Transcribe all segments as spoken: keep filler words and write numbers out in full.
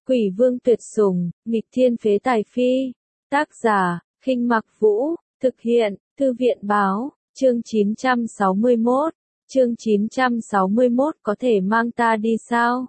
Quỷ vương tuyệt sủng, nghịch thiên phế tài phi. Tác giả, Khinh Mặc Vũ, thực hiện, Thư viện báo, chương chín trăm sáu mươi mốt. Chương chín trăm sáu mươi mốt có thể mang ta đi sao?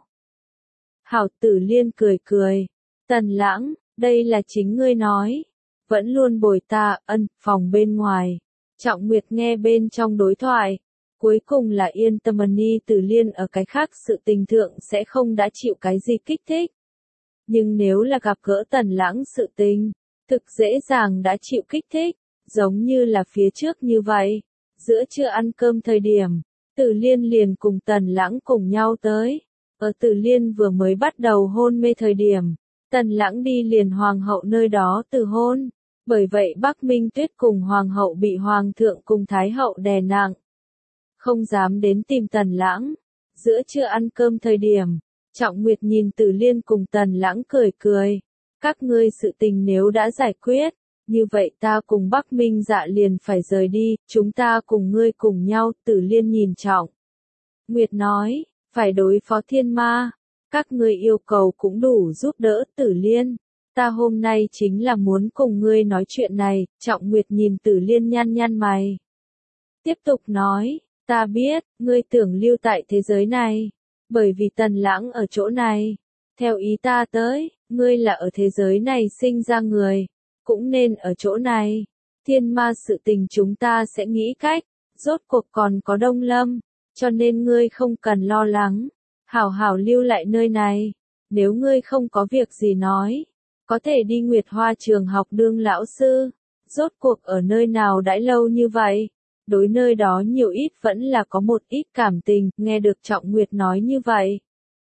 Hảo Tử Liên cười cười. Tần Lãng, đây là chính ngươi nói. Vẫn luôn bồi ta, ân, phòng bên ngoài. Trọng Nguyệt nghe bên trong đối thoại. Cuối cùng là yên tâm Ni Tử Liên ở cái khác sự tình thượng sẽ không đã chịu cái gì kích thích. Nhưng nếu là gặp gỡ Tần Lãng sự tình, thực dễ dàng đã chịu kích thích, giống như là phía trước như vậy. Giữa trưa ăn cơm thời điểm, Tử Liên liền cùng Tần Lãng cùng nhau tới. Ở Tử Liên vừa mới bắt đầu hôn mê thời điểm, Tần Lãng đi liền hoàng hậu nơi đó từ hôn. Bởi vậy Bắc Minh Tuyết cùng hoàng hậu bị hoàng thượng cùng thái hậu đè nặng. Không dám đến tìm Tần Lãng. Giữa trưa ăn cơm thời điểm, Trọng Nguyệt nhìn Tử Liên cùng Tần Lãng cười cười. Các ngươi sự tình nếu đã giải quyết, như vậy ta cùng Bắc Minh Dạ liền phải rời đi, chúng ta cùng ngươi cùng nhau. Tử Liên nhìn Trọng Nguyệt nói, phải đối phó thiên ma. Các ngươi yêu cầu cũng đủ giúp đỡ Tử Liên. Ta hôm nay chính là muốn cùng ngươi nói chuyện này. Trọng Nguyệt nhìn Tử Liên nhăn nhăn mày. Tiếp tục nói, ta biết, ngươi tưởng lưu tại thế giới này. Bởi vì Tần Lãng ở chỗ này. Theo ý ta tới, ngươi là ở thế giới này sinh ra người. Cũng nên ở chỗ này. Thiên ma sự tình chúng ta sẽ nghĩ cách. Rốt cuộc còn có Đông Lâm. Cho nên ngươi không cần lo lắng. Hảo hảo lưu lại nơi này. Nếu ngươi không có việc gì nói, có thể đi Nguyệt Hoa trường học đương lão sư. Rốt cuộc ở nơi nào đãi lâu như vậy? Đối nơi đó nhiều ít vẫn là có một ít cảm tình. Nghe được Trọng Nguyệt nói như vậy,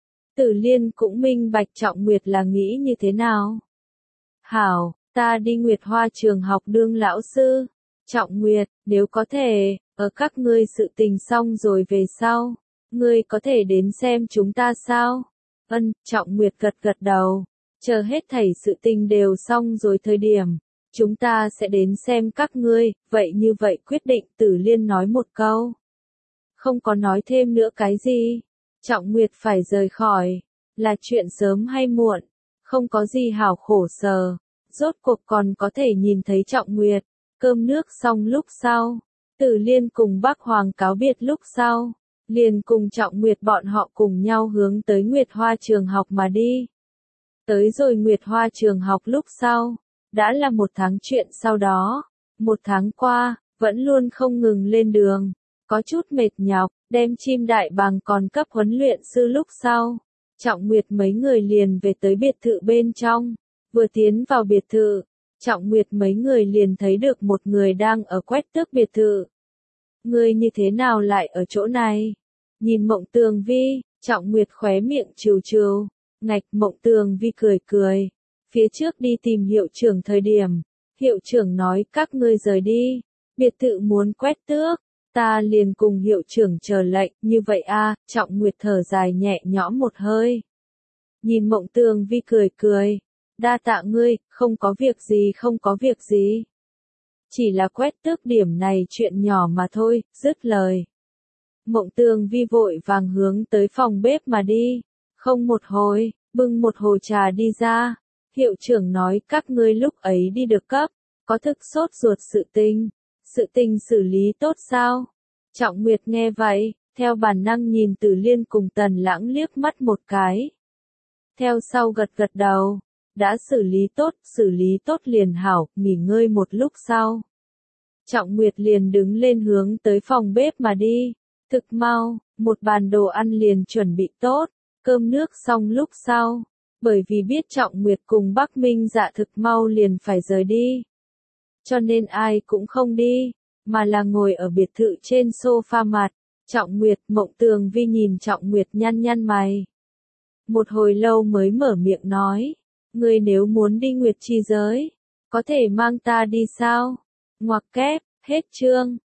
Tử Liên cũng minh bạch Trọng Nguyệt là nghĩ như thế nào. Hảo, ta đi Nguyệt Hoa trường học đương lão sư. Trọng Nguyệt, nếu có thể, ở các ngươi sự tình xong rồi về sau, ngươi có thể đến xem chúng ta sao? Ân, Trọng Nguyệt gật gật đầu. Chờ hết thảy sự tình đều xong rồi thời điểm, chúng ta sẽ đến xem các ngươi. Vậy như vậy quyết định. Tử Liên nói một câu, không có nói thêm nữa cái gì. Trọng Nguyệt phải rời khỏi, là chuyện sớm hay muộn, không có gì hảo khổ sở. Rốt cuộc còn có thể nhìn thấy Trọng Nguyệt. Cơm nước xong lúc sau, Tử Liên cùng Bắc Hoàng cáo biệt lúc sau, liền cùng Trọng Nguyệt bọn họ cùng nhau hướng tới Nguyệt Hoa trường học mà đi. Tới rồi Nguyệt Hoa trường học lúc sau, đã là một tháng chuyện sau đó. Một tháng qua, vẫn luôn không ngừng lên đường, có chút mệt nhọc, đem chim đại bàng còn cấp huấn luyện sư lúc sau. Trọng Nguyệt mấy người liền về tới biệt thự bên trong. Vừa tiến vào biệt thự, Trọng Nguyệt mấy người liền thấy được một người đang ở quét tước biệt thự. Ngươi như thế nào lại ở chỗ này? Nhìn Mộng Tường Vi, Trọng Nguyệt khóe miệng trừ trừ. Ngạch, Mộng Tường Vi cười cười. Phía trước đi tìm hiệu trưởng thời điểm, hiệu trưởng nói các ngươi rời đi, biệt thự muốn quét tước, ta liền cùng hiệu trưởng chờ lệnh. Như vậy a, Trọng Nguyệt thở dài nhẹ nhõm một hơi. Nhìn Mộng Tường Vi cười cười, đa tạ ngươi, không có việc gì không có việc gì. Chỉ là quét tước điểm này chuyện nhỏ mà thôi. Dứt lời, Mộng Tường Vi vội vàng hướng tới phòng bếp mà đi. Không một hồi, bưng một hồ trà đi ra. Hiệu trưởng nói các ngươi lúc ấy đi được cấp, có thực sốt ruột sự tình. Sự tình xử lý tốt sao? Trọng Nguyệt nghe vậy, theo bản năng nhìn Tử Liên cùng Tần Lãng liếc mắt một cái. Theo sau gật gật đầu, đã xử lý tốt, xử lý tốt liền hảo. Nghỉ ngơi một lúc sau, Trọng Nguyệt liền đứng lên hướng tới phòng bếp mà đi. Thực mau, một bàn đồ ăn liền chuẩn bị tốt. Cơm nước xong lúc sau, bởi vì biết Trọng Nguyệt cùng Bắc Minh Dạ thực mau liền phải rời đi, cho nên ai cũng không đi, mà là ngồi ở biệt thự trên sofa mặt. Trọng Nguyệt, Mộng Tường Vi nhìn Trọng Nguyệt nhăn nhăn mày. Một hồi lâu mới mở miệng nói, ngươi nếu muốn đi Nguyệt Chi giới, có thể mang ta đi sao? Ngoặc kép, hết chương.